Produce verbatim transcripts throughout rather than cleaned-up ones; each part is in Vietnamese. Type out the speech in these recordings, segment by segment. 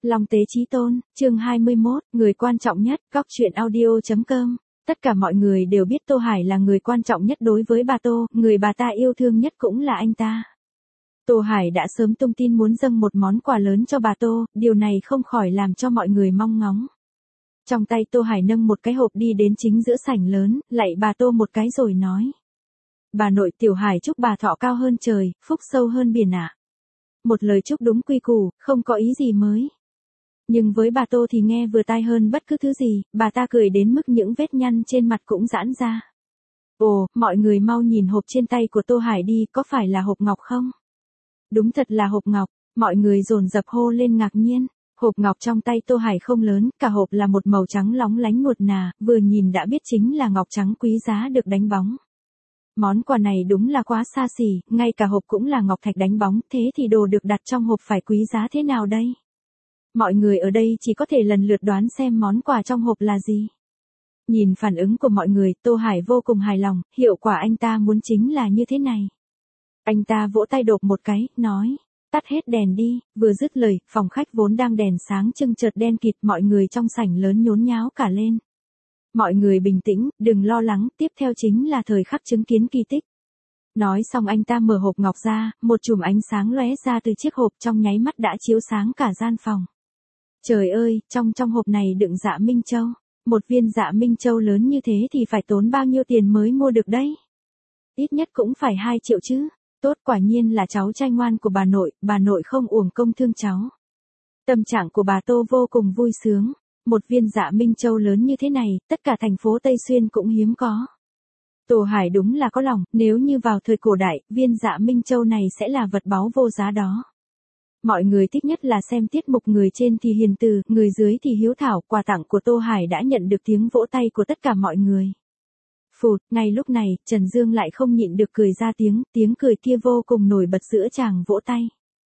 Long Tế Chí Tôn, chương hai mươi mốt, người quan trọng nhất, góc truyện audio.com. Tất cả mọi người đều biết Tô Hải là người quan trọng nhất đối với bà Tô, người bà ta yêu thương nhất cũng là anh ta. Tô Hải đã sớm tung tin muốn dâng một món quà lớn cho bà Tô, điều này không khỏi làm cho mọi người mong ngóng. Trong tay Tô Hải nâng một cái hộp đi đến chính giữa sảnh lớn, lạy bà Tô một cái rồi nói. Bà nội Tiểu Hải chúc bà thọ cao hơn trời, phúc sâu hơn biển ạ. Một lời chúc đúng quy củ, không có ý gì mới. Nhưng với bà Tô thì nghe vừa tai hơn bất cứ thứ gì, bà ta cười đến mức những vết nhăn trên mặt cũng giãn ra. Ồ, mọi người mau nhìn hộp trên tay của Tô Hải đi, có phải là hộp ngọc không? Đúng thật là hộp ngọc, mọi người dồn dập hô lên ngạc nhiên. Hộp ngọc trong tay Tô Hải không lớn, cả hộp là một màu trắng lóng lánh nuột nà, vừa nhìn đã biết chính là ngọc trắng quý giá được đánh bóng. Món quà này đúng là quá xa xỉ, ngay cả hộp cũng là ngọc thạch đánh bóng, thế thì đồ được đặt trong hộp phải quý giá thế nào đây? Mọi người ở đây chỉ có thể lần lượt đoán xem món quà trong hộp là gì. Nhìn phản ứng của mọi người, Tô Hải vô cùng hài lòng, hiệu quả anh ta muốn chính là như thế này. Anh ta vỗ tay đột một cái, nói, tắt hết đèn đi, vừa dứt lời, phòng khách vốn đang đèn sáng trưng chợt đen kịt, mọi người trong sảnh lớn nhốn nháo cả lên. Mọi người bình tĩnh, đừng lo lắng, tiếp theo chính là thời khắc chứng kiến kỳ tích. Nói xong anh ta mở hộp ngọc ra, một chùm ánh sáng lóe ra từ chiếc hộp trong nháy mắt đã chiếu sáng cả gian phòng. Trời ơi, trong trong hộp này đựng Dạ Minh Châu. Một viên Dạ Minh Châu lớn như thế thì phải tốn bao nhiêu tiền mới mua được đấy? Ít nhất cũng phải hai triệu chứ. Tốt, quả nhiên là cháu trai ngoan của bà nội, bà nội không uổng công thương cháu. Tâm trạng của bà Tô vô cùng vui sướng. Một viên Dạ Minh Châu lớn như thế này, tất cả thành phố Tây Xuyên cũng hiếm có. Tô Hải đúng là có lòng, nếu như vào thời cổ đại, viên Dạ Minh Châu này sẽ là vật báu vô giá đó. Mọi người thích nhất là xem tiết mục người trên thì hiền từ, người dưới thì hiếu thảo, quà tặng của Tô Hải đã nhận được tiếng vỗ tay của tất cả mọi người. Phụt, ngay lúc này, Trần Dương lại không nhịn được cười ra tiếng, tiếng cười kia vô cùng nổi bật giữa chàng vỗ tay.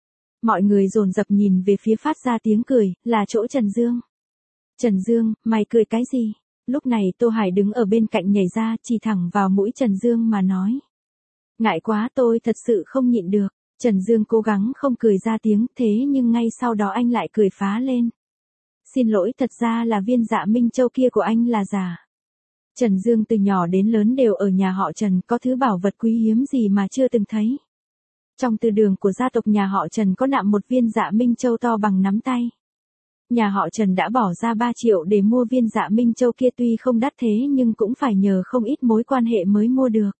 Mọi người dồn dập nhìn về phía phát ra tiếng cười, là chỗ Trần Dương. Trần Dương, mày cười cái gì? Lúc này Tô Hải đứng ở bên cạnh nhảy ra, chỉ thẳng vào mũi Trần Dương mà nói. Ngại quá, tôi thật sự không nhịn được. Trần Dương cố gắng không cười ra tiếng, thế nhưng ngay sau đó anh lại cười phá lên. Xin lỗi, thật ra là viên Dạ Minh Châu kia của anh là giả. Trần Dương từ nhỏ đến lớn đều ở nhà họ Trần, có thứ bảo vật quý hiếm gì mà chưa từng thấy. Trong từ đường của gia tộc nhà họ Trần có nạm một viên Dạ Minh Châu to bằng nắm tay. Nhà họ Trần đã bỏ ra ba triệu để mua viên Dạ Minh Châu kia, tuy không đắt thế nhưng cũng phải nhờ không ít mối quan hệ mới mua được.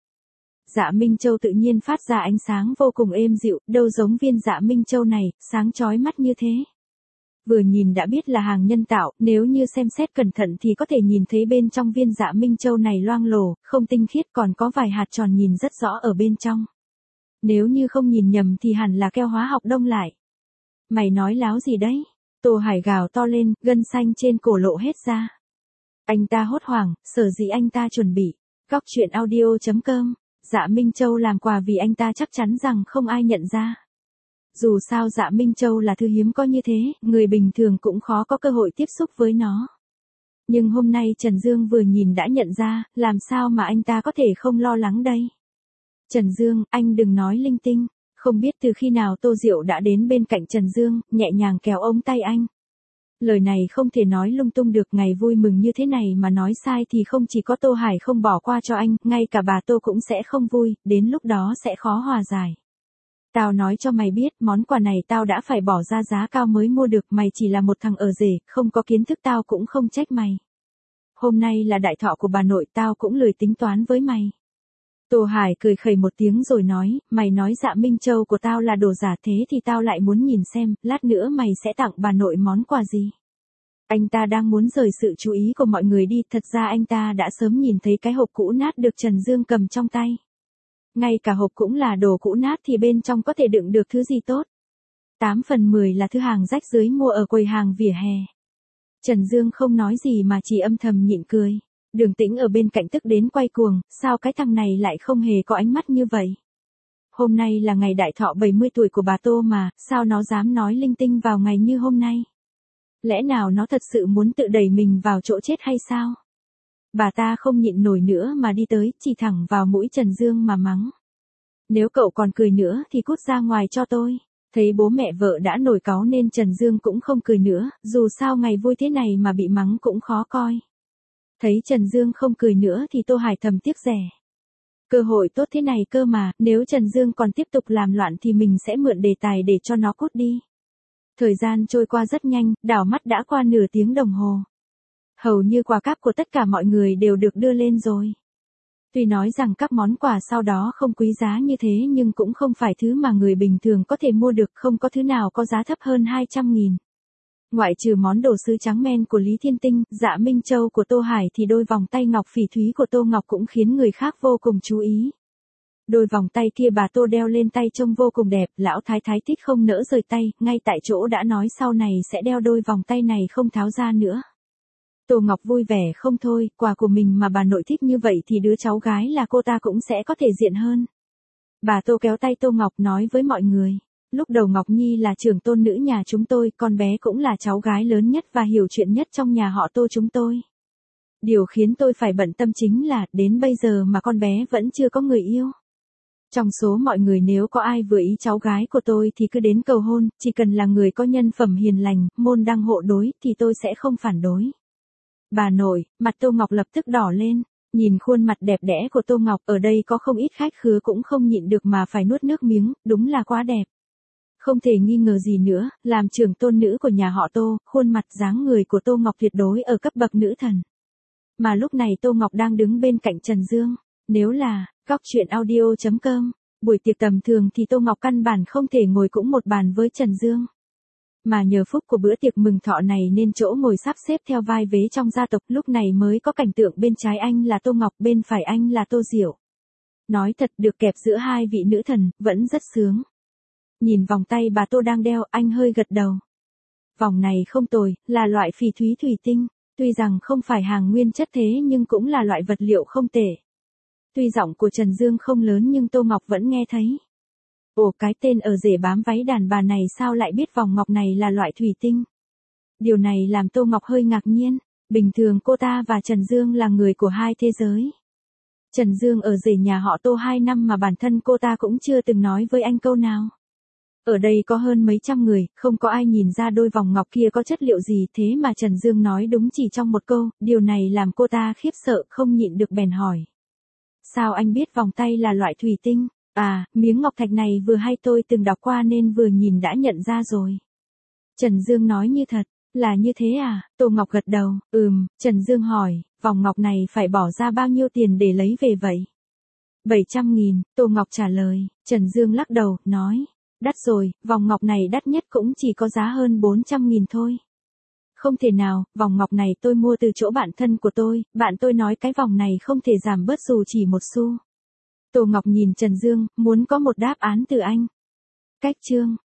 Dạ Minh Châu tự nhiên phát ra ánh sáng vô cùng êm dịu, đâu giống viên Dạ Minh Châu này, sáng chói mắt như thế. Vừa nhìn đã biết là hàng nhân tạo, nếu như xem xét cẩn thận thì có thể nhìn thấy bên trong viên Dạ Minh Châu này loang lổ, không tinh khiết, còn có vài hạt tròn nhìn rất rõ ở bên trong. Nếu như không nhìn nhầm thì hẳn là keo hóa học đông lại. Mày nói láo gì đấy? Tô Hải gào to lên, gân xanh trên cổ lộ hết ra. Anh ta hốt hoảng, sở dĩ anh ta chuẩn bị. Góc truyện audio.com. Dạ Minh Châu làm quà vì anh ta chắc chắn rằng không ai nhận ra. Dù sao Dạ Minh Châu là thứ hiếm có như thế, người bình thường cũng khó có cơ hội tiếp xúc với nó. Nhưng hôm nay Trần Dương vừa nhìn đã nhận ra, làm sao mà anh ta có thể không lo lắng đây? Trần Dương, anh đừng nói linh tinh. Không biết từ khi nào Tô Diệu đã đến bên cạnh Trần Dương, nhẹ nhàng kéo ống tay anh. Lời này không thể nói lung tung được, ngày vui mừng như thế này mà nói sai thì không chỉ có Tô Hải không bỏ qua cho anh, ngay cả bà Tô cũng sẽ không vui, đến lúc đó sẽ khó hòa giải. Tao nói cho mày biết, món quà này tao đã phải bỏ ra giá cao mới mua được, mày chỉ là một thằng ở rể, không có kiến thức tao cũng không trách mày. Hôm nay là đại thọ của bà nội, tao cũng lười tính toán với mày. Tô Hải cười khẩy một tiếng rồi nói, mày nói Dạ Minh Châu của tao là đồ giả, thế thì tao lại muốn nhìn xem, lát nữa mày sẽ tặng bà nội món quà gì. Anh ta đang muốn rời sự chú ý của mọi người đi, thật ra anh ta đã sớm nhìn thấy cái hộp cũ nát được Trần Dương cầm trong tay. Ngay cả hộp cũng là đồ cũ nát thì bên trong có thể đựng được thứ gì tốt. tám phần mười là thứ hàng rách rưới mua ở quầy hàng vỉa hè. Trần Dương không nói gì mà chỉ âm thầm nhịn cười. Đường Tĩnh ở bên cạnh tức đến quay cuồng, sao cái thằng này lại không hề có ánh mắt như vậy? Hôm nay là ngày đại thọ bảy mươi tuổi của bà Tô mà, sao nó dám nói linh tinh vào ngày như hôm nay? Lẽ nào nó thật sự muốn tự đẩy mình vào chỗ chết hay sao? Bà ta không nhịn nổi nữa mà đi tới, chỉ thẳng vào mũi Trần Dương mà mắng. Nếu cậu còn cười nữa thì cút ra ngoài cho tôi. Thấy bố mẹ vợ đã nổi cáu nên Trần Dương cũng không cười nữa, dù sao ngày vui thế này mà bị mắng cũng khó coi. Thấy Trần Dương không cười nữa thì Tô Hải thầm tiếc rẻ. Cơ hội tốt thế này cơ mà, nếu Trần Dương còn tiếp tục làm loạn thì mình sẽ mượn đề tài để cho nó cút đi. Thời gian trôi qua rất nhanh, đảo mắt đã qua nửa tiếng đồng hồ. Hầu như quà cáp của tất cả mọi người đều được đưa lên rồi. Tuy nói rằng các món quà sau đó không quý giá như thế nhưng cũng không phải thứ mà người bình thường có thể mua được, không có thứ nào có giá thấp hơn hai trăm nghìn. Ngoại trừ món đồ sứ trắng men của Lý Thiên Tinh, Dạ Minh Châu của Tô Hải thì đôi vòng tay ngọc phỉ thúy của Tô Ngọc cũng khiến người khác vô cùng chú ý. Đôi vòng tay kia bà Tô đeo lên tay trông vô cùng đẹp, lão thái thái thích không nỡ rời tay, ngay tại chỗ đã nói sau này sẽ đeo đôi vòng tay này không tháo ra nữa. Tô Ngọc vui vẻ không thôi, quà của mình mà bà nội thích như vậy thì đứa cháu gái là cô ta cũng sẽ có thể diện hơn. Bà Tô kéo tay Tô Ngọc nói với mọi người. Lúc đầu Ngọc Nhi là trưởng tôn nữ nhà chúng tôi, con bé cũng là cháu gái lớn nhất và hiểu chuyện nhất trong nhà họ Tô chúng tôi. Điều khiến tôi phải bận tâm chính là, đến bây giờ mà con bé vẫn chưa có người yêu. Trong số mọi người nếu có ai vừa ý cháu gái của tôi thì cứ đến cầu hôn, chỉ cần là người có nhân phẩm hiền lành, môn đăng hộ đối thì tôi sẽ không phản đối. Bà nội, mặt Tô Ngọc lập tức đỏ lên, nhìn khuôn mặt đẹp đẽ của Tô Ngọc, ở đây có không ít khách khứa cũng không nhịn được mà phải nuốt nước miếng, đúng là quá đẹp. Không thể nghi ngờ gì nữa, làm trưởng tôn nữ của nhà họ Tô, khuôn mặt dáng người của Tô Ngọc tuyệt đối ở cấp bậc nữ thần. Mà lúc này Tô Ngọc đang đứng bên cạnh Trần Dương, nếu là góc truyện audio chấm com, buổi tiệc tầm thường thì Tô Ngọc căn bản không thể ngồi cũng một bàn với Trần Dương. Mà nhờ phúc của bữa tiệc mừng thọ này nên chỗ ngồi sắp xếp theo vai vế trong gia tộc, lúc này mới có cảnh tượng bên trái anh là Tô Ngọc, bên phải anh là Tô Diệu. Nói thật, được kẹp giữa hai vị nữ thần, vẫn rất sướng. Nhìn vòng tay bà Tô đang đeo, anh hơi gật đầu. Vòng này không tồi, là loại phỉ thúy thủy tinh, tuy rằng không phải hàng nguyên chất thế nhưng cũng là loại vật liệu không tệ. Tuy giọng của Trần Dương không lớn nhưng Tô Ngọc vẫn nghe thấy. Ồ, cái tên ở rể bám váy đàn bà này sao lại biết vòng ngọc này là loại thủy tinh? Điều này làm Tô Ngọc hơi ngạc nhiên, bình thường cô ta và Trần Dương là người của hai thế giới. Trần Dương ở rể nhà họ Tô hai năm mà bản thân cô ta cũng chưa từng nói với anh câu nào. Ở đây có hơn mấy trăm người, không có ai nhìn ra đôi vòng ngọc kia có chất liệu gì, thế mà Trần Dương nói đúng chỉ trong một câu, điều này làm cô ta khiếp sợ không nhịn được bèn hỏi. Sao anh biết vòng tay là loại thủy tinh? À, miếng ngọc thạch này vừa hay tôi từng đọc qua nên vừa nhìn đã nhận ra rồi. Trần Dương nói như thật, là như thế à? Tô Ngọc gật đầu, ừm. Trần Dương hỏi, vòng ngọc này phải bỏ ra bao nhiêu tiền để lấy về vậy? bảy trăm nghìn, Tô Ngọc trả lời. Trần Dương lắc đầu, nói, đắt rồi, vòng ngọc này đắt nhất cũng chỉ có giá hơn bốn trăm nghìn thôi. Không thể nào, vòng ngọc này tôi mua từ chỗ bạn thân của tôi, bạn tôi nói cái vòng này không thể giảm bớt dù chỉ một xu. Tô Ngọc nhìn Trần Dương, muốn có một đáp án từ anh. Cách chương